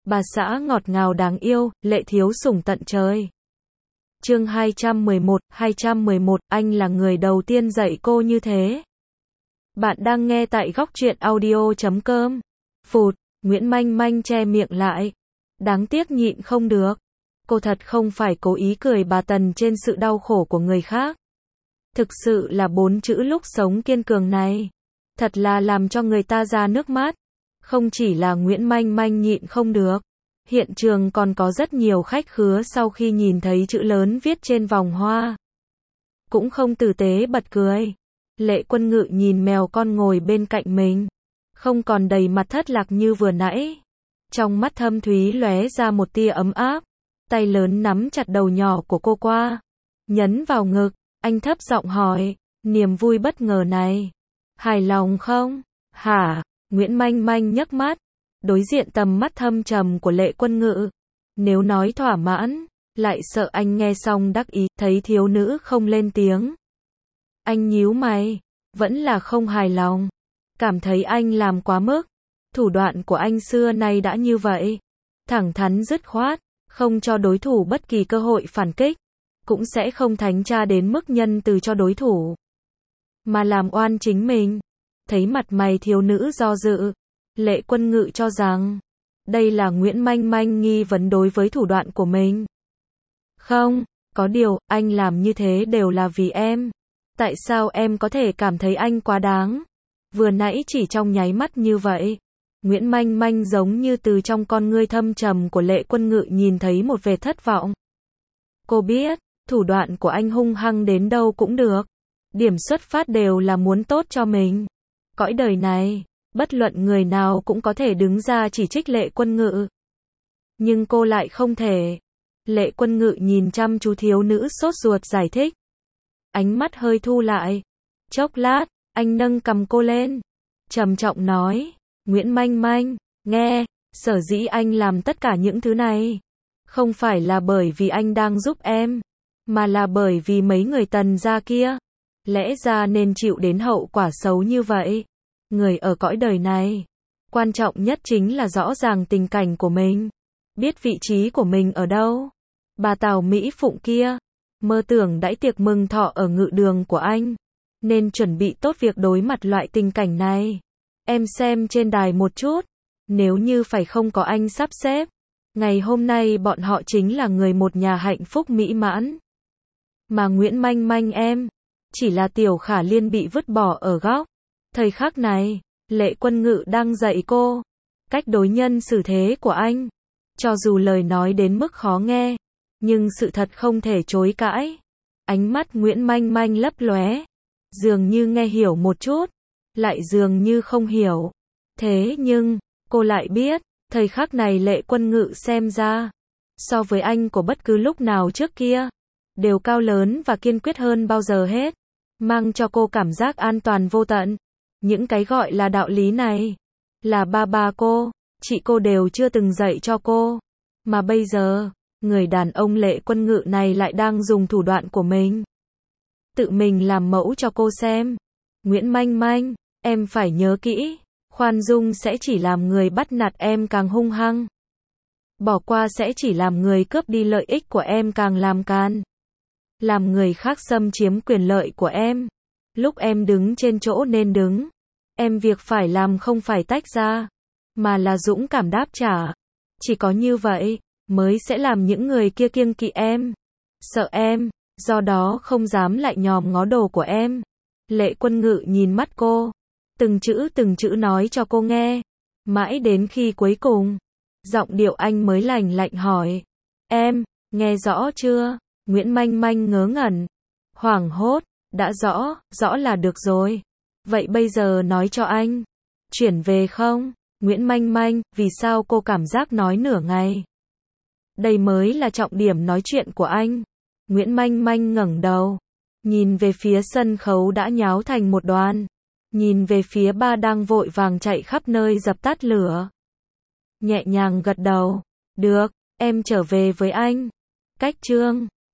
bà xã ngọt ngào đáng yêu, lệ thiếu sủng tận trời. Chương 211, anh là người đầu tiên dạy cô như thế. Bạn đang nghe tại góc truyện audio.com. Phụt, Nguyễn Manh Manh che miệng lại. Đáng tiếc nhịn không được. Cô thật không phải cố ý cười bà Tần trên sự đau khổ của người khác. Thực sự là 4 chữ lúc sống kiên cường này. Thật là làm cho người ta ra nước mắt. Không chỉ là Nguyễn Manh Manh nhịn không được. Hiện trường còn có rất nhiều khách khứa sau khi nhìn thấy chữ lớn viết trên vòng hoa. Cũng không tử tế bật cười. Lệ Quân Ngự nhìn mèo con ngồi bên cạnh mình. Không còn đầy mặt thất lạc như vừa nãy. Trong mắt thâm thúy lóe ra một tia ấm áp. Tay lớn nắm chặt đầu nhỏ của cô qua. Nhấn vào ngực. Anh thấp giọng hỏi. Niềm vui bất ngờ này. Hài lòng không? Hả? Nguyễn Manh Manh nhấc mắt. Đối diện tầm mắt thâm trầm của Lệ Quân Ngự. Nếu nói thỏa mãn, lại sợ anh nghe xong đắc ý, thấy thiếu nữ không lên tiếng. Anh nhíu mày, vẫn là không hài lòng. Cảm thấy anh làm quá mức. Thủ đoạn của anh xưa nay đã như vậy. Thẳng thắn dứt khoát, không cho đối thủ bất kỳ cơ hội phản kích. Cũng sẽ không thánh tra đến mức nhân từ cho đối thủ. Mà làm oan chính mình. Thấy mặt mày thiếu nữ do dự. Lệ Quân Ngự cho rằng, đây là Nguyễn Manh Manh nghi vấn đối với thủ đoạn của mình. Không, có điều, anh làm như thế đều là vì em. Tại sao em có thể cảm thấy anh quá đáng? Vừa nãy chỉ trong nháy mắt như vậy. Nguyễn Manh Manh giống như từ trong con ngươi thâm trầm của Lệ Quân Ngự nhìn thấy một vệt thất vọng. Cô biết, thủ đoạn của anh hung hăng đến đâu cũng được. Điểm xuất phát đều là muốn tốt cho mình. Cõi đời này, bất luận người nào cũng có thể đứng ra chỉ trích Lệ Quân Ngự. Nhưng cô lại không thể. Lệ Quân Ngự nhìn chăm chú thiếu nữ sốt ruột giải thích. Ánh mắt hơi thu lại. Chốc lát, anh nâng cầm cô lên. Trầm trọng nói. Nguyễn Manh Manh, nghe, sở dĩ anh làm tất cả những thứ này. Không phải là bởi vì anh đang giúp em. Mà là bởi vì mấy người Tần gia kia. Lẽ ra nên chịu đến hậu quả xấu như vậy. Người ở cõi đời này, quan trọng nhất chính là rõ ràng tình cảnh của mình. Biết vị trí của mình ở đâu. Bà Tào Mỹ Phụng kia, mơ tưởng đãi tiệc mừng thọ ở ngự đường của anh. Nên chuẩn bị tốt việc đối mặt loại tình cảnh này. Em xem trên đài một chút. Nếu như phải không có anh sắp xếp. Ngày hôm nay bọn họ chính là người một nhà hạnh phúc mỹ mãn. Mà Nguyễn Manh Manh em, chỉ là Tiểu Khả Liên bị vứt bỏ ở góc. Thời khắc này, Lệ Quân Ngự đang dạy cô. Cách đối nhân xử thế của anh. Cho dù lời nói đến mức khó nghe. Nhưng sự thật không thể chối cãi. Ánh mắt Nguyễn Manh Manh lấp lóe. Dường như nghe hiểu một chút. Lại dường như không hiểu. Thế nhưng, cô lại biết. Thời khắc này Lệ Quân Ngự xem ra. So với anh của bất cứ lúc nào trước kia. Đều cao lớn và kiên quyết hơn bao giờ hết. Mang cho cô cảm giác an toàn vô tận. Những cái gọi là đạo lý này, là ba cô, chị cô đều chưa từng dạy cho cô. Mà bây giờ, người đàn ông Lệ Quân Ngự này lại đang dùng thủ đoạn của mình. Tự mình làm mẫu cho cô xem. Nguyễn Manh Manh, em phải nhớ kỹ, khoan dung sẽ chỉ làm người bắt nạt em càng hung hăng. Bỏ qua sẽ chỉ làm người cướp đi lợi ích của em càng làm can. Làm người khác xâm chiếm quyền lợi của em. Lúc em đứng trên chỗ nên đứng. Em việc phải làm không phải tách ra. Mà là dũng cảm đáp trả. Chỉ có như vậy, mới sẽ làm những người kia kiêng kỵ em. Sợ em, do đó không dám lại nhòm ngó đồ của em. Lệ Quân Ngự nhìn mắt cô. Từng chữ nói cho cô nghe. Mãi đến khi cuối cùng. Giọng điệu anh mới lạnh lạnh hỏi. Em, nghe rõ chưa? Nguyễn Manh Manh ngớ ngẩn. Hoảng hốt. Đã rõ là được rồi. Vậy bây giờ nói cho anh. Chuyển về không? Nguyễn Manh Manh, vì sao cô cảm giác nói nửa ngày? Đây mới là trọng điểm nói chuyện của anh. Nguyễn Manh Manh ngẩng đầu. Nhìn về phía sân khấu đã nháo thành một đoàn. Nhìn về phía ba đang vội vàng chạy khắp nơi dập tắt lửa. Nhẹ nhàng gật đầu. Được, em trở về với anh. Cách chương